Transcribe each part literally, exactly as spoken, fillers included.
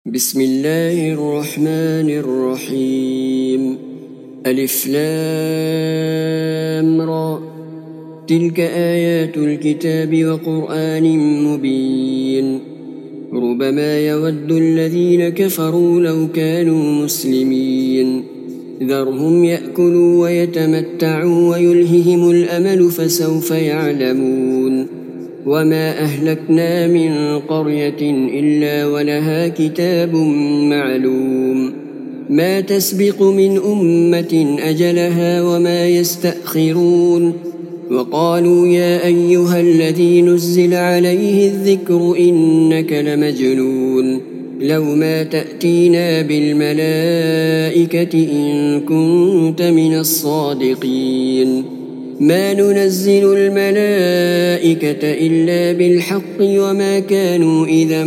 بسم الله الرحمن الرحيم. ألف لام را. تلك آيات الكتاب وقرآن مبين. ربما يود الذين كفروا لو كانوا مسلمين. ذرهم يأكلوا ويتمتعوا ويلههم الأمل فسوف يعلمون. وما أهلكنا من قرية إلا ولها كتاب معلوم. ما تسبق من أمة أجلها وما يستأخرون. وقالوا يا أيها الذي نزل عليه الذكر إنك لمجنون. لو ما تأتينا بالملائكة إن كنت من الصادقين. ما ننزل الملائكة إلا بالحق وما كانوا إذا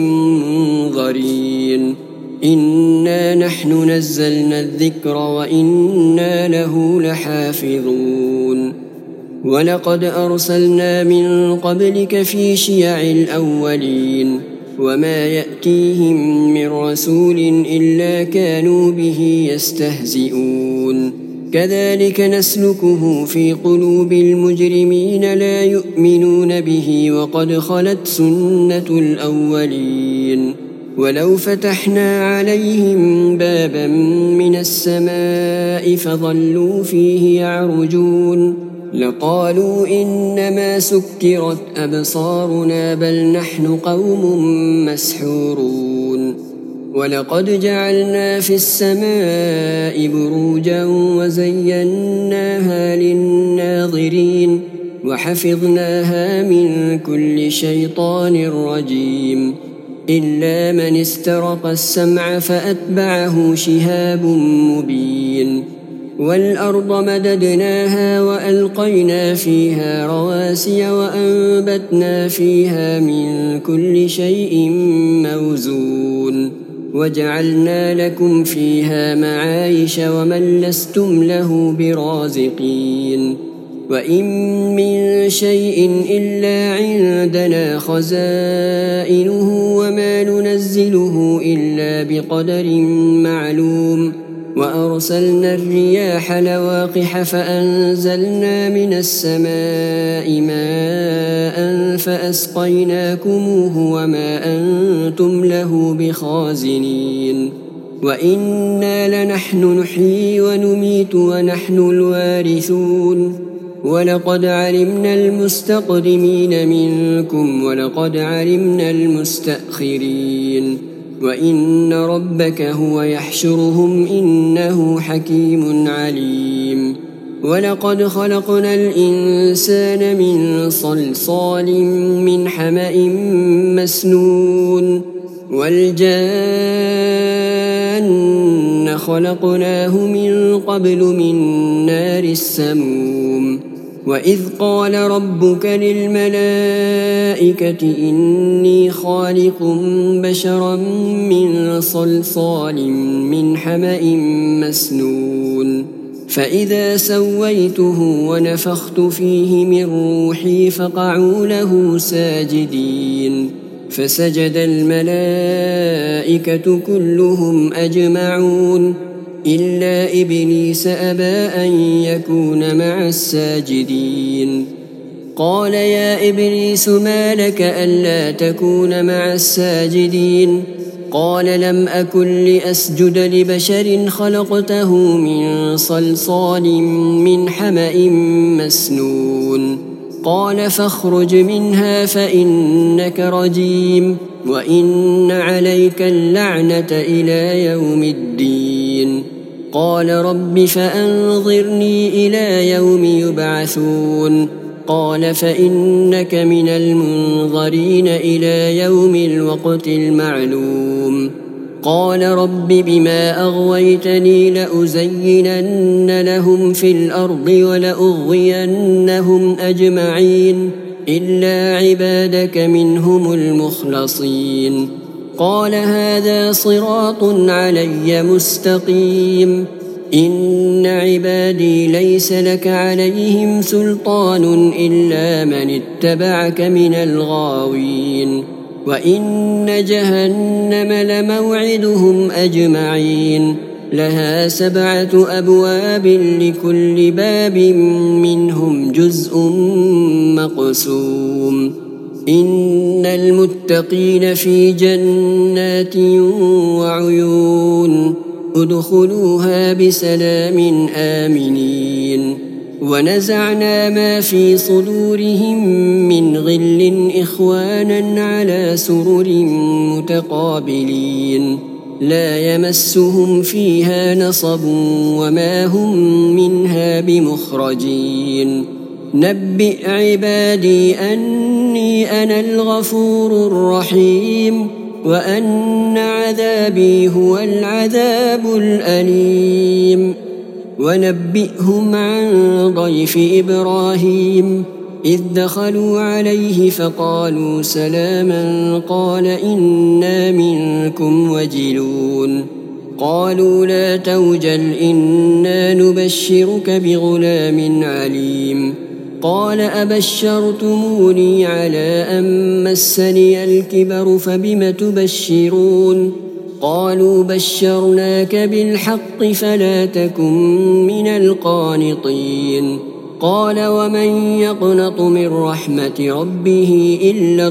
منظرين. إنا نحن نزلنا الذكر وإنا له لحافظون. ولقد أرسلنا من قبلك في شيع الأولين. وما يأتيهم من رسول إلا كانوا به يستهزئون. كذلك نسلكه في قلوب المجرمين لا يؤمنون به وقد خلت سنة الأولين. ولو فتحنا عليهم بابا من السماء فظلوا فيه يعرجون لقالوا إنما سكرت أبصارنا بل نحن قوم مسحورون. ولقد جعلنا في السماء بروجا وزيناها للناظرين وحفظناها من كل شيطان رجيم إلا من استرق السمع فأتبعه شهاب مبين. والأرض مددناها وألقينا فيها رواسي وأنبتنا فيها من كل شيء موزون وجعلنا لكم فيها معايش ومن لستم له برازقين. وإن من شيء إلا عندنا خزائنه وما ننزله إلا بقدر معلوم. وأرسلنا الرياح لواقح فأنزلنا من السماء ماء فأسقيناكموه وما أنتم له بخازنين. وإنا لنحن نحيي ونميت ونحن الوارثون. ولقد علمنا المستقدمين منكم ولقد علمنا المستأخرين. وإن ربك هو يحشرهم إنه حكيم عليم. ولقد خلقنا الإنسان من صلصال من حمأ مسنون. والجان خلقناه من قبل من نار السموم. وإذ قال ربك للملائكة إني خالق بشرا من صلصال من حمأ مسنون. فإذا سويته ونفخت فيه من روحي فقعوا له ساجدين. فسجد الملائكة كلهم أجمعون إلا إبليس أبى أن يكون مع الساجدين. قال يا إبليس ما لك ألا تكون مع الساجدين؟ قال لم أكن لأسجد لبشر خلقته من صلصال من حمأ مسنون. قال فاخرج منها فإنك رجيم وإن عليك اللعنة إلى يوم الدين. قال رب فأنظرني إلى يوم يبعثون. قال فإنك من المنظرين إلى يوم الوقت المعلوم. قال رب بما أغويتني لأزينن لهم في الأرض ولأغوينهم أجمعين إلا عبادك منهم المخلصين. قال هذا صراط علي مستقيم. إن عبادي ليس لك عليهم سلطان إلا من اتبعك من الغاوين. وإن جهنم لموعدهم أجمعين لها سبعة أبواب لكل باب منهم جزء مقسوم إن المتقين في جنات وعيون ادخلوها بسلام آمنين ونزعنا ما في صدورهم من غل إخوانا على سرر متقابلين لا يمسهم فيها نصب وما هم منها بمخرجين نبئ عبادي أني أنا الغفور الرحيم وأن عذابي هو العذاب الأليم ونبئهم عن ضيف إبراهيم إذ دخلوا عليه فقالوا سلاما قال إنا منكم وجلون قالوا لا توجل إنا نبشرك بغلام عليم قال أبشرتموني على أن مسني الكبر فبم تبشرون قالوا بشرناك بالحق فلا تكن من القانطين قال ومن يقنط من رحمة ربه إلا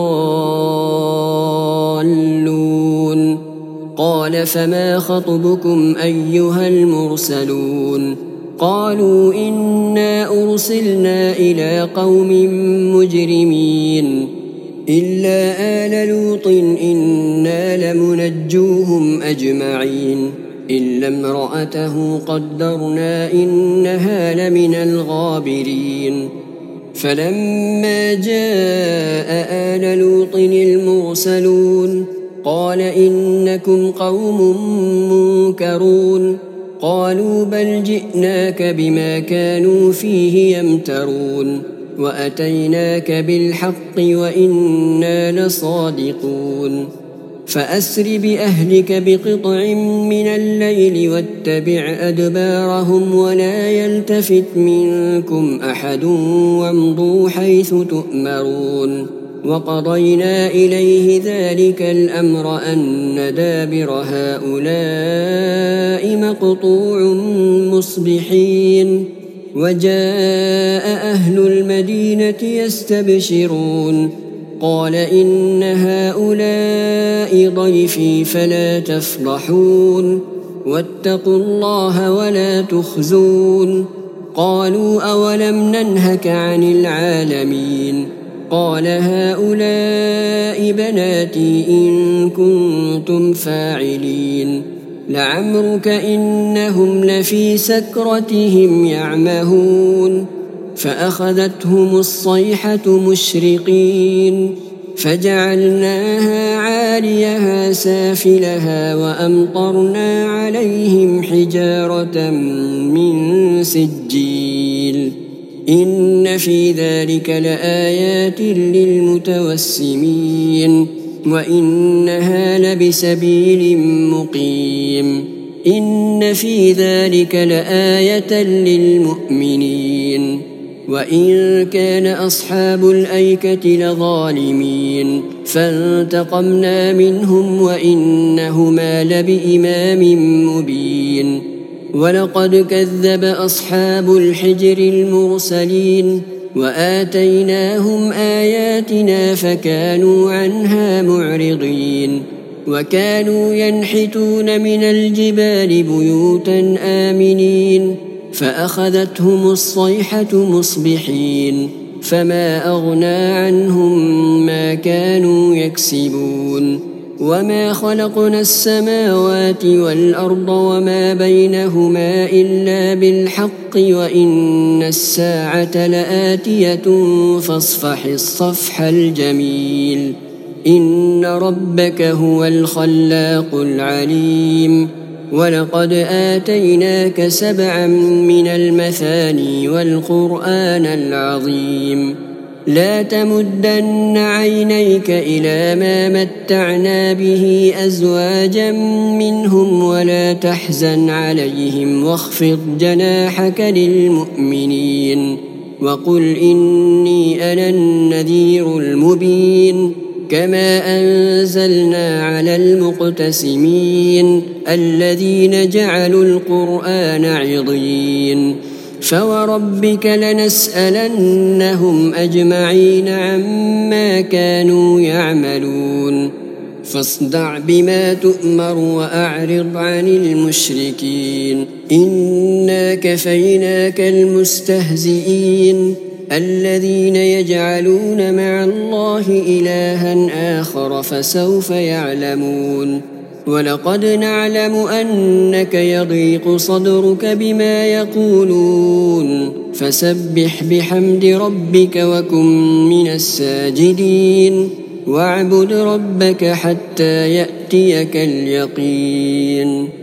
الضالون قال فما خطبكم أيها المرسلون قالوا إنا أرسلنا إلى قوم مجرمين إلا آل لوط إنا لمنجوهم أجمعين إلا امرأته قدرنا إنها لمن الغابرين فلما جاء آل لوط المرسلون قال إنكم قوم منكرون قالوا بل جئناك بما كانوا فيه يمترون وأتيناك بالحق وإنا لصادقون فأسر بأهلك بقطع من الليل واتبع أدبارهم ولا يلتفت منكم أحد وامضوا حيث تؤمرون وقضينا إليه ذلك الأمر أن دابر هؤلاء مقطوع مصبحين وجاء أهل المدينة يستبشرون قال إن هؤلاء ضيفي فلا تفضحون واتقوا الله ولا تخزون قالوا أولم ننهك عن العالمين قال هؤلاء بناتي إن كنتم فاعلين لعمرك إنهم لفي سكرتهم يعمهون فأخذتهم الصيحة مشرقين فجعلناها عاليها سافلها وأمطرنا عليهم حجارة من سجيل إن في ذلك لآيات للمتوسمين وإنها لبسبيل مقيم إن في ذلك لآية للمؤمنين وإن كان أصحاب الأيكة لظالمين فانتقمنا منهم وإنهما لبإمام مبين ولقد كذب أصحاب الحجر المرسلين وآتيناهم آياتنا فكانوا عنها معرضين وكانوا ينحتون من الجبال بيوتا آمنين فأخذتهم الصيحة مصبحين فما أغنى عنهم ما كانوا يكسبون وما خلقنا السماوات والأرض وما بينهما إلا بالحق وإن الساعة لآتية فاصفح الصفح الجميل إن ربك هو الخلاق العليم ولقد آتيناك سبعا من المثاني والقرآن العظيم لا تمدن عينيك إلى ما متعنا به أزواجا منهم ولا تحزن عليهم واخفض جناحك للمؤمنين وقل إني أنا النذير المبين كما أنزلنا على المقتسمين الذين جعلوا القرآن عضين فوربك لنسألنهم أجمعين عما كانوا يعملون فاصدع بما تؤمر وأعرض عن المشركين إنا كفيناك المستهزئين الذين يجعلون مع الله إلها آخر فسوف يعلمون ولقد نعلم أنك يضيق صدرك بما يقولون فسبح بحمد ربك وكن من الساجدين واعبد ربك حتى يأتيك اليقين